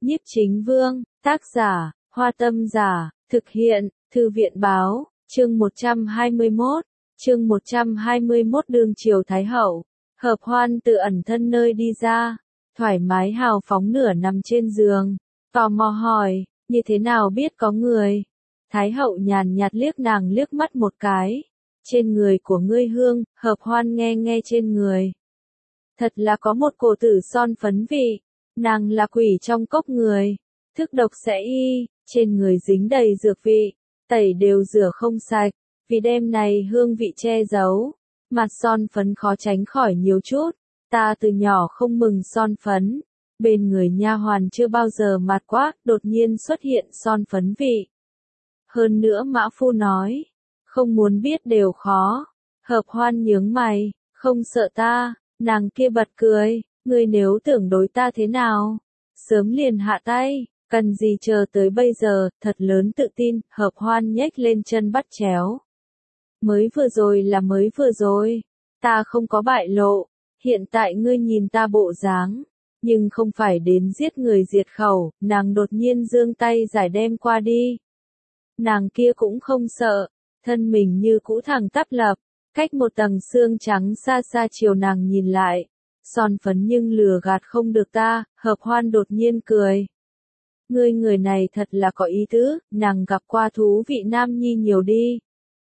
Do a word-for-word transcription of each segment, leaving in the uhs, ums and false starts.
Nhiếp Chính Vương, tác giả, Hoa Tâm Giả, thực hiện, Thư viện Báo, chương một trăm hai mươi mốt, chương một trăm hai mươi mốt đương triều Thái Hậu, Hợp Hoan từ ẩn thân nơi đi ra, thoải mái hào phóng nửa nằm trên giường, tò mò hỏi, như thế nào biết có người? Thái Hậu nhàn nhạt liếc nàng liếc mắt một cái, trên người của ngươi hương, Hợp Hoan nghe nghe trên người. Thật là có một cổ tử son phấn vị, nàng là quỷ trong cốc người, thức độc sẽ y, trên người dính đầy dược vị, tẩy đều rửa không sạch, vì đêm này hương vị che giấu, mặt son phấn khó tránh khỏi nhiều chút, ta từ nhỏ không mừng son phấn, bên người nha hoàn chưa bao giờ mặt quát, đột nhiên xuất hiện son phấn vị. Hơn nữa Mã Phu nói, không muốn biết đều khó, Hợp Hoan nhướng mày, không sợ ta, nàng kia bật cười, ngươi nếu tưởng đối ta thế nào, sớm liền hạ tay, cần gì chờ tới bây giờ, thật lớn tự tin, Hợp Hoan nhếch lên chân bắt chéo. Mới vừa rồi là mới vừa rồi, ta không có bại lộ, hiện tại ngươi nhìn ta bộ dáng, nhưng không phải đến giết người diệt khẩu, nàng đột nhiên giương tay giải đem qua đi. Nàng kia cũng không sợ, thân mình như cũ thẳng tắp lập, cách một tầng xương trắng xa xa chiều nàng nhìn lại, son phấn nhưng lừa gạt không được ta, Hợp Hoan đột nhiên cười. Ngươi người này thật là có ý tứ, nàng gặp qua thú vị nam nhi nhiều đi.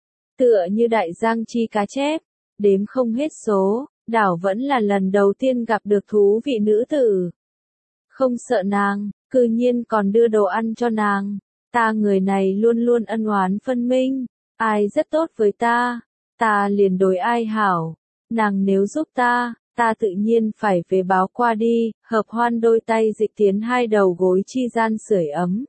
Tựa như đại giang chi cá chép, đếm không hết số, đảo vẫn là lần đầu tiên gặp được thú vị nữ tử. Không sợ nàng, cư nhiên còn đưa đồ ăn cho nàng, ta người này luôn luôn ân oán phân minh, ai rất tốt với ta, ta liền đối ai hảo, nàng nếu giúp ta, ta tự nhiên phải về báo qua đi, Hợp Hoan đôi tay dịch tiến hai đầu gối chi gian sưởi ấm.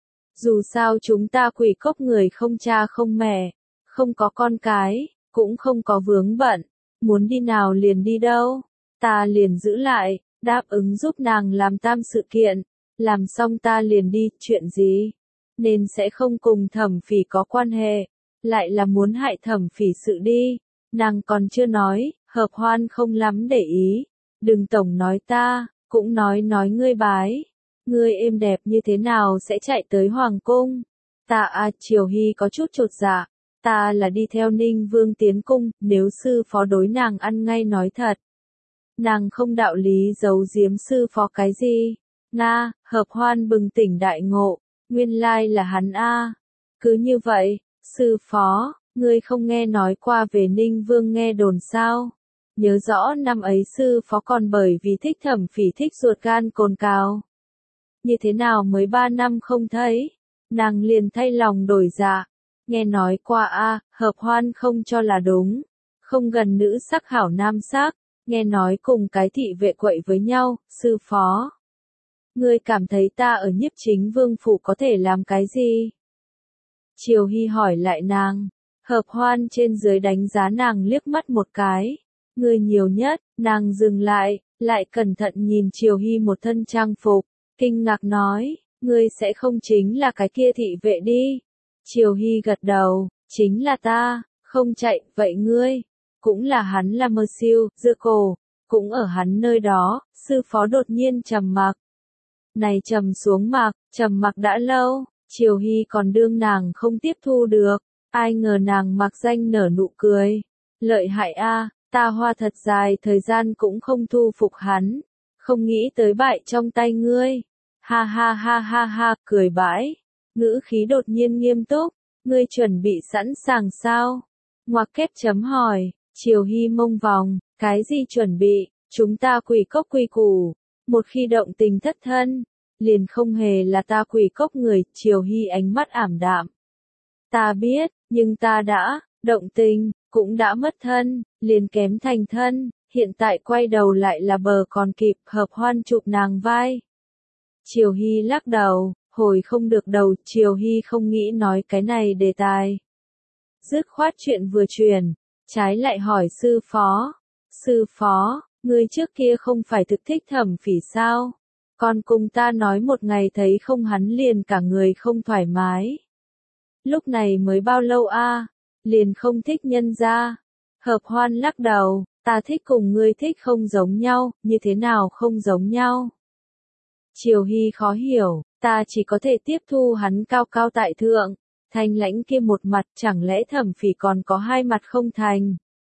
Dù sao chúng ta quỷ cốc người không cha không mẹ, không có con cái, cũng không có vướng bận, muốn đi nào liền đi đâu, ta liền giữ lại, đáp ứng giúp nàng làm tam sự kiện, làm xong ta liền đi, chuyện gì, nên sẽ không cùng Thẩm Phỉ có quan hệ, lại là muốn hại Thẩm Phỉ sự đi, nàng còn chưa nói. Hợp Hoan không lắm để ý, đừng tổng nói ta, cũng nói nói ngươi bái, ngươi êm đẹp như thế nào sẽ chạy tới Hoàng Cung, ta à Triều Hy có chút chột dạ, ta là đi theo Ninh Vương tiến cung, nếu sư phó đối nàng ăn ngay nói thật. Nàng không đạo lý giấu giếm sư phó cái gì, Nga, Hợp Hoan bừng tỉnh đại ngộ, nguyên lai là hắn a, cứ như vậy, sư phó, ngươi không nghe nói qua về Ninh Vương nghe đồn sao? Nhớ rõ năm ấy sư phó còn bởi vì thích Thẩm Phỉ thích ruột gan cồn cào. Như thế nào mới ba năm không thấy, nàng liền thay lòng đổi dạ, nghe nói qua a, Hợp Hoan không cho là đúng, không gần nữ sắc hảo nam sắc, nghe nói cùng cái thị vệ quậy với nhau, sư phó. Ngươi cảm thấy ta ở Nhiếp Chính Vương phủ có thể làm cái gì? Triều Hy hỏi lại nàng, Hợp Hoan trên dưới đánh giá nàng liếc mắt một cái. Người nhiều nhất, nàng dừng lại, lại cẩn thận nhìn Triều Hy một thân trang phục, kinh ngạc nói, ngươi sẽ không chính là cái kia thị vệ đi. Triều Hy gật đầu, chính là ta, không chạy, vậy ngươi, cũng là hắn là mơ siêu, dưa cổ, cũng ở hắn nơi đó, sư phó đột nhiên trầm mặc. Này trầm xuống mặc, trầm mặc đã lâu, Triều Hy còn đương nàng không tiếp thu được, ai ngờ nàng mặc danh nở nụ cười, lợi hại a. Ta hoa thật dài thời gian cũng không thu phục hắn, không nghĩ tới bại trong tay ngươi. Ha ha ha ha ha, cười bãi. Ngữ khí đột nhiên nghiêm túc, ngươi chuẩn bị sẵn sàng sao? Ngoặc kép chấm hỏi, Triều Hy mông vòng, cái gì chuẩn bị, chúng ta quỷ cốc quy củ, một khi động tình thất thân, liền không hề là ta quỷ cốc người, Triều Hy ánh mắt ảm đạm. Ta biết, nhưng ta đã, động tình, cũng đã mất thân, liền kém thành thân, hiện tại quay đầu lại là bờ còn kịp, Hợp Hoan chụp nàng vai. Triều Hy lắc đầu, hồi không được đầu, Triều Hy không nghĩ nói cái này đề tài. Dứt khoát chuyện vừa truyền, trái lại hỏi sư phó, sư phó, ngươi trước kia không phải thực thích Thẩm Phỉ sao? Còn cùng ta nói một ngày thấy không hắn liền cả người không thoải mái. Lúc này mới bao lâu a? Liền không thích nhân ra. Hợp Hoan lắc đầu, ta thích cùng ngươi thích không giống nhau, như thế nào không giống nhau? Triều Hy khó hiểu, ta chỉ có thể tiếp thu hắn cao cao tại thượng, thanh lãnh kia một mặt, chẳng lẽ Thẩm Phỉ còn có hai mặt không thành.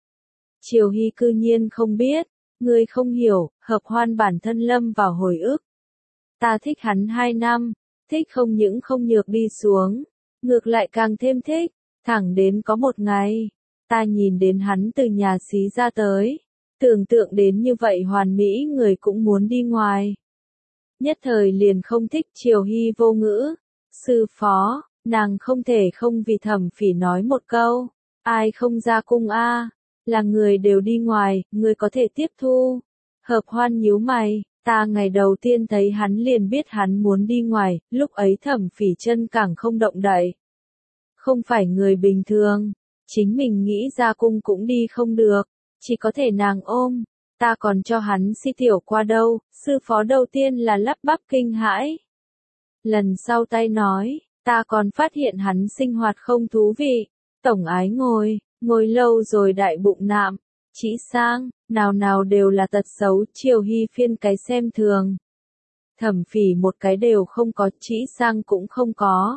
Triều Hy cư nhiên không biết, ngươi không hiểu, Hợp Hoan bản thân lâm vào hồi ức. Ta thích hắn hai năm, thích không những không nhược đi xuống, ngược lại càng thêm thích, thẳng đến có một ngày, ta nhìn đến hắn từ nhà xí ra tới, tưởng tượng đến như vậy hoàn mỹ người cũng muốn đi ngoài. Nhất thời liền không thích. Triều Hy vô ngữ, sư phó, nàng không thể không vì Thẩm Phỉ nói một câu, ai không ra cung a, là người đều đi ngoài, người có thể tiếp thu. Hợp Hoan nhíu mày, ta ngày đầu tiên thấy hắn liền biết hắn muốn đi ngoài, lúc ấy Thẩm Phỉ chân càng không động đậy. Không phải người bình thường, chính mình nghĩ ra cung cũng đi không được, chỉ có thể nàng ôm, ta còn cho hắn si tiểu qua đâu, sư phó đầu tiên là lắp bắp kinh hãi. Lần sau tay nói, ta còn phát hiện hắn sinh hoạt không thú vị, tổng ái ngồi, ngồi lâu rồi đại bụng nạm, chỉ sang, nào nào đều là tật xấu. Triều Hy phiên cái xem thường. Thẩm Phỉ một cái đều không có, chỉ sang cũng không có.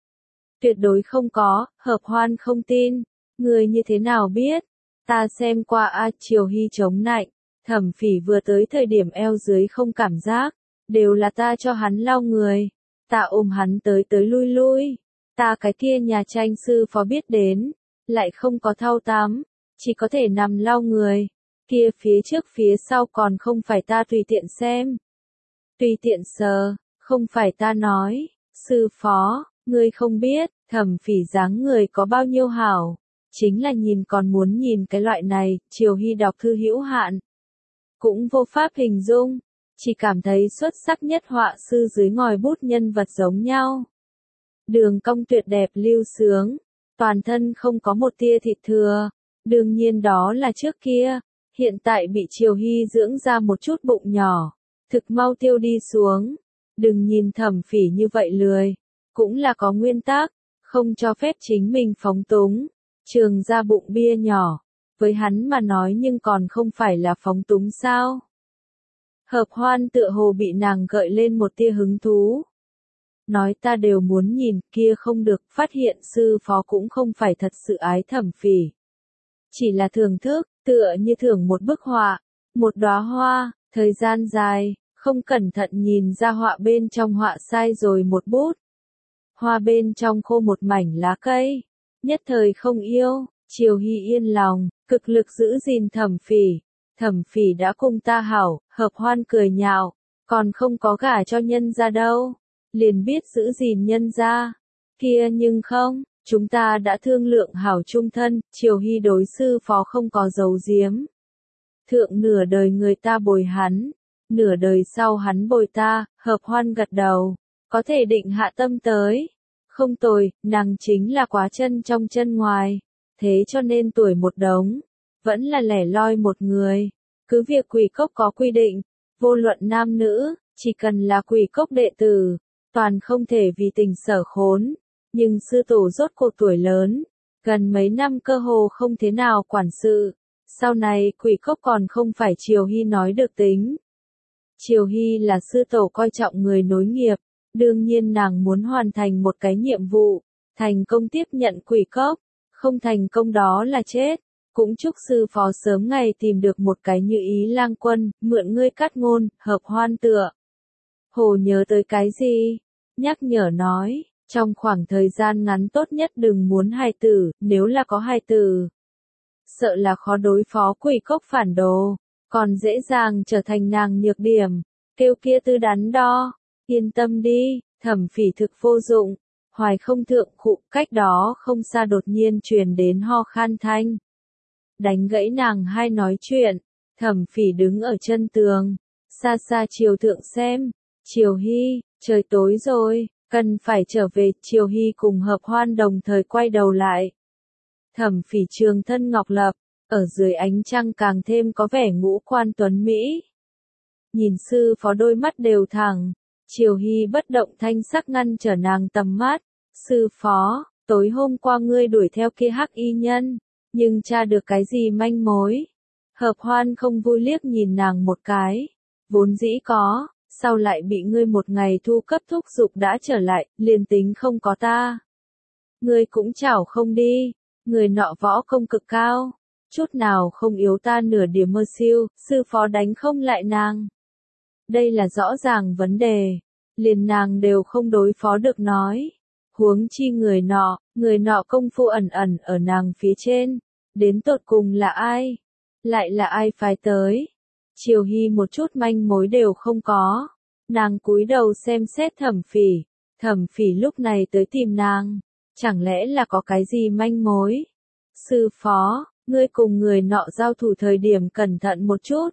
Tuyệt đối không có. Hợp Hoan không tin, người như thế nào biết, ta xem qua a. Triều Hy chống nạnh, Thẩm Phỉ vừa tới thời điểm eo dưới không cảm giác, đều là ta cho hắn lau người, ta ôm hắn tới tới lui lui, ta cái kia nhà tranh sư phó biết đến, lại không có thau tắm, chỉ có thể nằm lau người, kia phía trước phía sau còn không phải ta tùy tiện xem, tùy tiện sờ, không phải ta nói, sư phó, ngươi không biết, Thẩm Phỉ dáng người có bao nhiêu hảo, chính là nhìn còn muốn nhìn cái loại này. Triều Hy đọc thư hữu hạn, cũng vô pháp hình dung, chỉ cảm thấy xuất sắc nhất họa sư dưới ngòi bút nhân vật giống nhau. Đường cong tuyệt đẹp lưu sướng, toàn thân không có một tia thịt thừa, đương nhiên đó là trước kia, hiện tại bị Triều Hy dưỡng ra một chút bụng nhỏ, thực mau tiêu đi xuống. Đừng nhìn Thẩm Phỉ như vậy lười, cũng là có nguyên tắc, không cho phép chính mình phóng túng, trường ra bụng bia nhỏ, với hắn mà nói nhưng còn không phải là phóng túng sao. Hợp Hoan tựa hồ bị nàng gợi lên một tia hứng thú. Nói ta đều muốn nhìn, kia không được, phát hiện sư phó cũng không phải thật sự ái Thẩm Phỉ. Chỉ là thưởng thức, tựa như thưởng một bức họa, một đóa hoa, thời gian dài, không cẩn thận nhìn ra họa bên trong họa sai rồi một bút. Hoa bên trong khô một mảnh lá cây, nhất thời không yêu. Triều Hy yên lòng, cực lực giữ gìn Thẩm Phỉ. Thẩm Phỉ đã cùng ta hảo. Hợp Hoan cười nhạo, còn không có gả cho nhân gia đâu, liền biết giữ gìn nhân gia. Kia nhưng không, chúng ta đã thương lượng hảo chung thân. Triều Hy đối sư phó không có giấu giếm. Thượng nửa đời người ta bồi hắn, nửa đời sau hắn bồi ta. Hợp Hoan gật đầu, có thể định hạ tâm tới. Không tồi, nàng chính là quá chân trong chân ngoài, thế cho nên tuổi một đống, vẫn là lẻ loi một người. Cứ việc Quỷ Cốc có quy định, vô luận nam nữ, chỉ cần là Quỷ Cốc đệ tử, toàn không thể vì tình sở khốn. Nhưng sư tổ rốt cuộc tuổi lớn, gần mấy năm cơ hồ không thế nào quản sự. Sau này Quỷ Cốc còn không phải Triều Hy nói được tính. Triều Hy là sư tổ coi trọng người nối nghiệp, đương nhiên nàng muốn hoàn thành một cái nhiệm vụ, thành công tiếp nhận Quỷ Cốc, không thành công đó là chết. Cũng chúc sư phó sớm ngày tìm được một cái như ý lang quân, mượn ngươi cắt ngôn. Hợp Hoan tựa hồ nhớ tới cái gì, nhắc nhở nói, trong khoảng thời gian ngắn tốt nhất đừng muốn hài tử, nếu là có hài tử, sợ là khó đối phó. Quỷ Cốc phản đồ, còn dễ dàng trở thành nàng nhược điểm, kêu kia tư đắn đo. Yên tâm đi, Thẩm Phỉ thực vô dụng. Hoài không thượng khụ, cách đó không xa đột nhiên truyền đến ho khan thanh. Đánh gãy nàng hai nói chuyện, Thẩm Phỉ đứng ở chân tường, xa xa chiều thượng xem. Triều Hy, trời tối rồi, cần phải trở về. Triều Hy cùng Hợp Hoan đồng thời quay đầu lại. Thẩm Phỉ trường thân ngọc lập, ở dưới ánh trăng càng thêm có vẻ ngũ quan tuấn mỹ. Nhìn sư phó đôi mắt đều thẳng, Triều Hy bất động thanh sắc ngăn trở nàng tầm mắt. Sư phó, tối hôm qua ngươi đuổi theo kia hắc y nhân, nhưng tra được cái gì manh mối? Hợp Hoan không vui liếc nhìn nàng một cái. Vốn dĩ có, sao lại bị ngươi một ngày thu cấp thúc giục đã trở lại, liền tính không có ta. Ngươi cũng chảo không đi, người nọ võ công cực cao, chút nào không yếu ta nửa điểm mơ siêu, sư phó đánh không lại nàng. Đây là rõ ràng vấn đề, liền nàng đều không đối phó được nói. Huống chi người nọ, người nọ công phu ẩn ẩn ở nàng phía trên, đến tột cùng là ai? Lại là ai phái tới? Triều Hy một chút manh mối đều không có. Nàng cúi đầu xem xét Thẩm Phỉ, Thẩm Phỉ lúc này tới tìm nàng, chẳng lẽ là có cái gì manh mối? Sư phó, ngươi cùng người nọ giao thủ thời điểm cẩn thận một chút.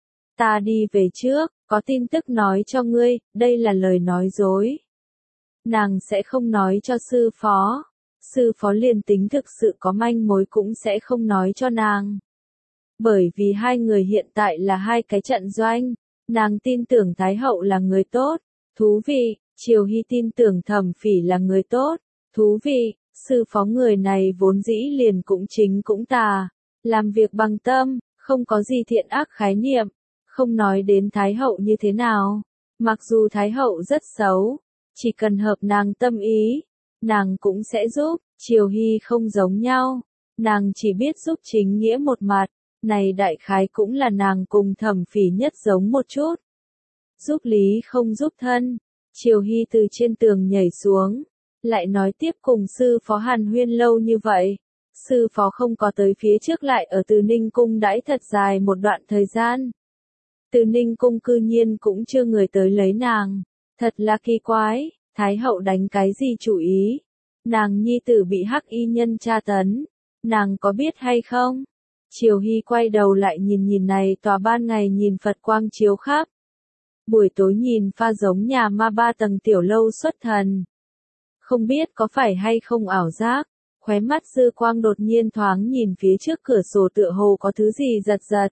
Ta đi về trước, có tin tức nói cho ngươi, đây là lời nói dối. Nàng sẽ không nói cho sư phó. Sư phó liền tính thực sự có manh mối cũng sẽ không nói cho nàng. Bởi vì hai người hiện tại là hai cái trận doanh, nàng tin tưởng Thái Hậu là người tốt, thú vị, Triều Hy tin tưởng Thẩm Phỉ là người tốt, thú vị, sư phó người này vốn dĩ liền cũng chính cũng tà, làm việc bằng tâm, không có gì thiện ác khái niệm, không nói đến Thái Hậu như thế nào, mặc dù Thái Hậu rất xấu, chỉ cần hợp nàng tâm ý, nàng cũng sẽ giúp. Triều Hy không giống nhau, nàng chỉ biết giúp chính nghĩa một mặt, này đại khái cũng là nàng cùng Thẩm Phỉ nhất giống một chút. Giúp lý không giúp thân, Triều Hy từ trên tường nhảy xuống, lại nói tiếp cùng sư phó hàn huyên lâu như vậy. Sư phó không có tới phía trước lại ở Từ Ninh Cung đãi thật dài một đoạn thời gian. Từ Ninh Cung cư nhiên cũng chưa người tới lấy nàng, thật là kỳ quái, Thái Hậu đánh cái gì chủ ý? Nàng nhi tử bị hắc y nhân tra tấn, nàng có biết hay không? Triều Hy quay đầu lại nhìn nhìn này tòa ban ngày nhìn Phật quang chiếu khắp. Buổi tối nhìn pha giống nhà ma ba tầng tiểu lâu xuất thần. Không biết có phải hay không ảo giác, khóe mắt dư quang đột nhiên thoáng nhìn phía trước cửa sổ tựa hồ có thứ gì giật giật.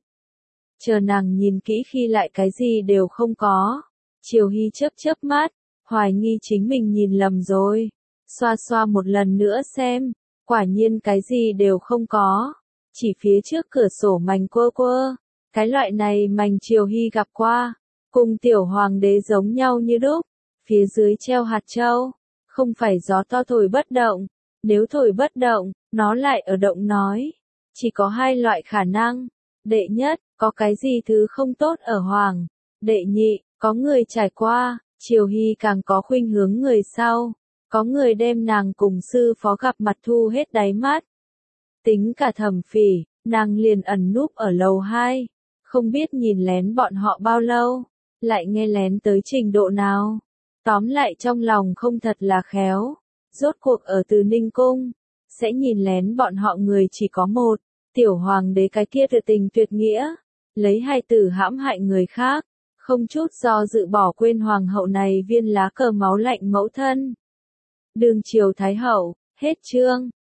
Chờ nàng nhìn kỹ khi lại cái gì đều không có. Triều Hy chớp chớp mắt, hoài nghi chính mình nhìn lầm rồi. Xoa xoa một lần nữa xem, quả nhiên cái gì đều không có. Chỉ phía trước cửa sổ mành quơ quơ, cái loại này mành Triều Hy gặp qua, cùng tiểu hoàng đế giống nhau như đúc, phía dưới treo hạt châu, không phải gió to thổi bất động, nếu thổi bất động, nó lại ở động nói. Chỉ có hai loại khả năng, đệ nhất, có cái gì thứ không tốt ở hoàng, đệ nhị, có người trải qua, Triều Hy càng có khuynh hướng người sau. Có người đem nàng cùng sư phó gặp mặt thu hết đáy mắt. Tính cả Thẩm Phỉ, nàng liền ẩn núp ở lầu hai, không biết nhìn lén bọn họ bao lâu, lại nghe lén tới trình độ nào. Tóm lại trong lòng không thật là khéo, rốt cuộc ở Từ Ninh Cung, sẽ nhìn lén bọn họ người chỉ có một, tiểu hoàng đế cái kia tuyệt tình tuyệt nghĩa, lấy hai tử hãm hại người khác, không chút do dự bỏ quên hoàng hậu này viên lá cờ máu lạnh mẫu thân. Đường triều Thái Hậu, hết chương.